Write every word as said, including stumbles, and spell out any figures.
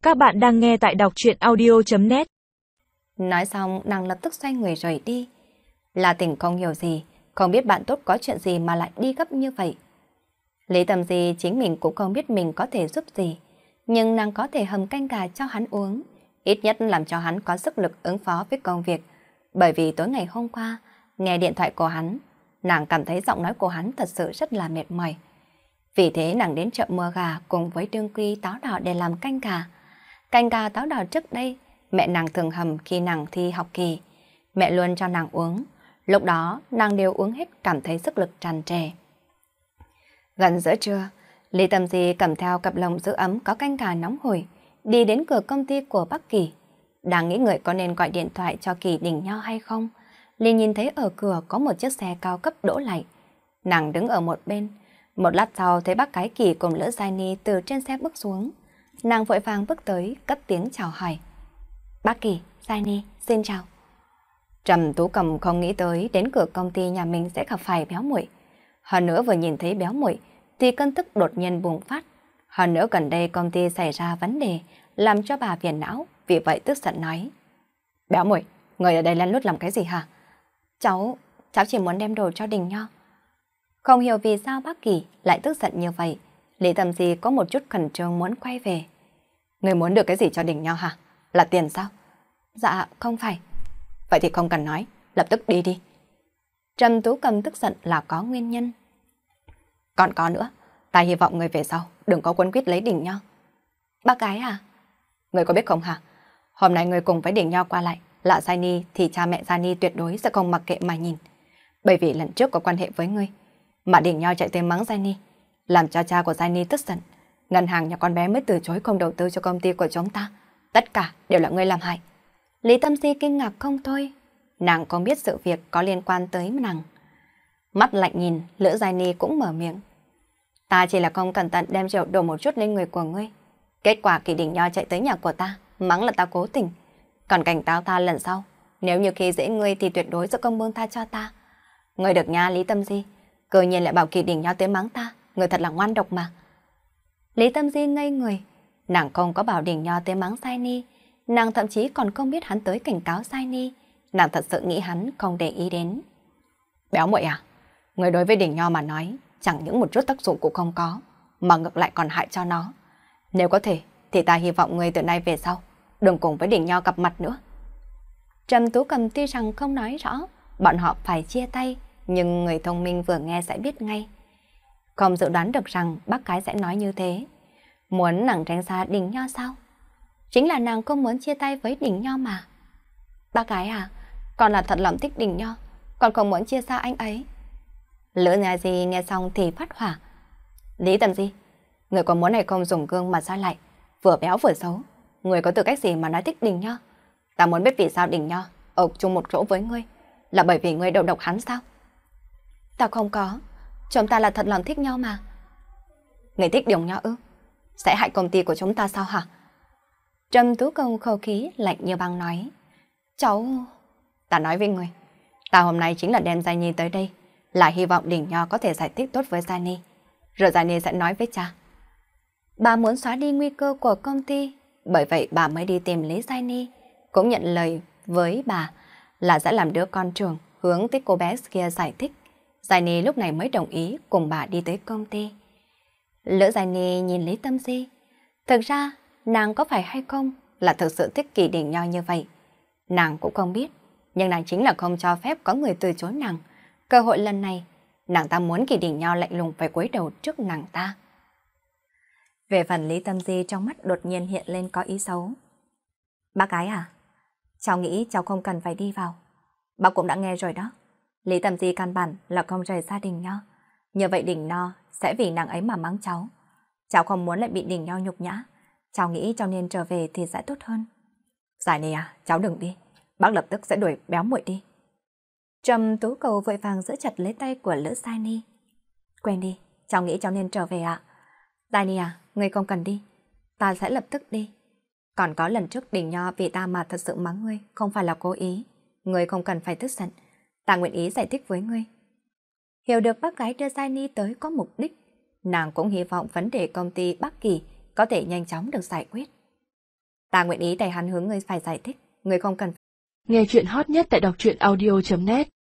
Các bạn đang nghe tại đọc truyện audio chấm net. Nói xong, nàng lập tức xoay người rời đi. La Tỉnh không hiểu gì, không biết bạn tốt có chuyện gì mà lại đi gấp như vậy. Lý Tâm Di chính mình cũng không biết mình có thể giúp gì, nhưng nàng có thể hầm canh gà cho hắn uống, ít nhất làm cho hắn có sức lực ứng phó với công việc. Bởi vì tối ngày hôm qua, nghe điện thoại của hắn, nàng cảm thấy giọng nói của hắn thật sự rất là mệt mỏi. Vì thế nàng đến chợ mua gà cùng với đương quy táo đỏ để làm canh gà. Canh gà táo đỏ trước đây, mẹ nàng thường hầm khi nàng thi học kỳ. Mẹ luôn cho nàng uống. Lúc đó, nàng đều uống hết cảm thấy sức lực tràn trề. Gần giữa trưa, Lý Tâm Di cầm theo cặp lồng giữ ấm có canh gà nóng hổi, đi đến cửa công ty của Bắc Kỳ. Đang nghĩ người có nên gọi điện thoại cho Kỳ Đình Nho hay không, Lý nhìn thấy ở cửa có một chiếc xe cao cấp đỗ lại. Nàng đứng ở một bên. Một lát sau thấy bác cái Kỳ cùng Lữ Giai Ni từ trên xe bước xuống. Nàng vội vàng bước tới, cất tiếng chào hỏi. Bác Kỳ, Giai Ni, xin chào. Trầm Tú Cầm không nghĩ tới đến cửa công ty nhà mình sẽ gặp phải béo muội. Hơn nữa vừa nhìn thấy béo muội thì cơn tức đột nhiên bùng phát. Hơn nữa gần đây công ty xảy ra vấn đề làm cho bà phiền não, vì vậy tức giận nói. Béo muội, người ở đây lén lút làm cái gì hả? Cháu, cháu chỉ muốn đem đồ cho Đình Nho. Không hiểu vì sao bác Kỳ lại tức giận như vậy. Lý Tâm Di có một chút khẩn trương muốn quay về. Người muốn được cái gì cho Đình Nho hả? Là tiền sao? Dạ, không phải. Vậy thì không cần nói, lập tức đi đi. Trầm Tú Cầm tức giận là có nguyên nhân. Còn có nữa, ta hy vọng người về sau đừng có quấn quýt lấy Đình Nho. Bác gái à? Người có biết không hả? Hôm nay người cùng với Đình Nho qua lại, là Giai Ni thì cha mẹ Giai Ni tuyệt đối sẽ không mặc kệ mà nhìn. Bởi vì lần trước có quan hệ với ngươi, mà Đình Nho chạy tới mắng Giai Ni, làm cho cha của Giai Ni tức giận. Ngân hàng nhà con bé mới từ chối không đầu tư cho công ty của chúng ta. Tất cả đều là ngươi làm hại. Lý Tâm Di kinh ngạc không thôi. Nàng không biết sự việc có liên quan tới nàng. Mắt lạnh nhìn, Lữ Giai Ni cũng mở miệng. Ta chỉ là không cẩn thận đem rượu đổ một chút lên người của ngươi. Kết quả Kỳ Đình Nho chạy tới nhà của ta, mắng là ta cố tình. Còn cảnh cáo ta lần sau, nếu như khi dễ ngươi thì tuyệt đối sẽ không buông tha cho ta. Ngươi được nha Lý Tâm Di, cơ nhiên lại bảo Kỳ Đình Nho tới mắng ta, người thật là ngoan độc mà. Lý Tâm Di ngây người, nàng không có bảo Đình Nho tới mắng Giai Ni, nàng thậm chí còn không biết hắn tới cảnh cáo Giai Ni, nàng thật sự nghĩ hắn không để ý đến. Béo muội à, người đối với Đình Nho mà nói, chẳng những một chút tác dụng cũng không có, mà ngược lại còn hại cho nó. Nếu có thể, thì ta hy vọng người từ nay về sau, đừng cùng với Đình Nho gặp mặt nữa. Trầm Tú Cầm tuy rằng không nói rõ, bọn họ phải chia tay, nhưng người thông minh vừa nghe sẽ biết ngay. Không dự đoán được rằng bác gái sẽ nói như thế. Muốn nàng tránh xa Đình Nho sao? Chính là nàng không muốn chia tay với Đình Nho mà. Bác gái à, con là thật lòng thích Đình Nho, con không muốn chia xa anh ấy. Lữ nhà gì nghe xong thì phát hỏa. Lý Tâm Di, người có muốn hay không dùng gương mà soi lại, vừa béo vừa xấu, người có tư cách gì mà nói thích Đình Nho? Ta muốn biết vì sao Đình Nho ở chung một chỗ với ngươi, là bởi vì ngươi đầu độc hắn sao? Ta không có, chúng ta là thật lòng thích nhau mà. Người thích Đình Nho ư? Sẽ hại công ty của chúng ta sao hả? Trầm Tú Công khẩu khí lạnh như băng nói. Cháu... Ta nói với người, ta hôm nay chính là đem Giai Nhi tới đây, là hy vọng Đình Nho có thể giải thích tốt với Giai Nhi, rồi Giai Nhi sẽ nói với cha. Bà muốn xóa đi nguy cơ của công ty, bởi vậy bà mới đi tìm Lý Giai Nhi, cũng nhận lời với bà là sẽ làm đứa con trưởng hướng tới cô bé kia giải thích. Giai Nhi lúc này mới đồng ý cùng bà đi tới công ty. Lữ Giai Nhi nhìn Lý Tâm Di. Thực ra, nàng có phải hay không là thực sự thích Kỳ Đình Nho như vậy? Nàng cũng không biết, nhưng nàng chính là không cho phép có người từ chối nàng. Cơ hội lần này, nàng ta muốn Kỳ Đình Nho lạnh lùng phải cúi đầu trước nàng ta. Về phần Lý Tâm Di trong mắt đột nhiên hiện lên có ý xấu. Bác gái à? Cháu nghĩ cháu không cần phải đi vào. Bác cũng đã nghe rồi đó. Lý Tâm Di căn bản là không rời xa Đình Nho. Như vậy Đình Nho sẽ vì nàng ấy mà mắng cháu. Cháu không muốn lại bị Đình Nho nhục nhã. Cháu nghĩ cháu nên trở về thì sẽ tốt hơn. Giải này à, cháu đừng đi. Bác lập tức sẽ đuổi béo muội đi. Trầm Tú Cầu vội vàng giữ chặt lấy tay của Lữ Giai Ni. Quên đi, cháu nghĩ cháu nên trở về ạ. Giai Ni à, ngươi không cần đi. Ta sẽ lập tức đi. Còn có lần trước Đình Nho vì ta mà thật sự mắng ngươi, không phải là cố ý. Ngươi không cần phải tức giận. Ta nguyện ý giải thích với ngươi. Hiểu được bác gái đưa Giai Ni tới có mục đích, nàng cũng hy vọng vấn đề công ty Bắc Kỳ có thể nhanh chóng được giải quyết. Ta nguyện ý để hắn hướng ngươi phải giải thích, ngươi không cần. Nghe chuyện hot nhất tại đọc truyện audio chấm net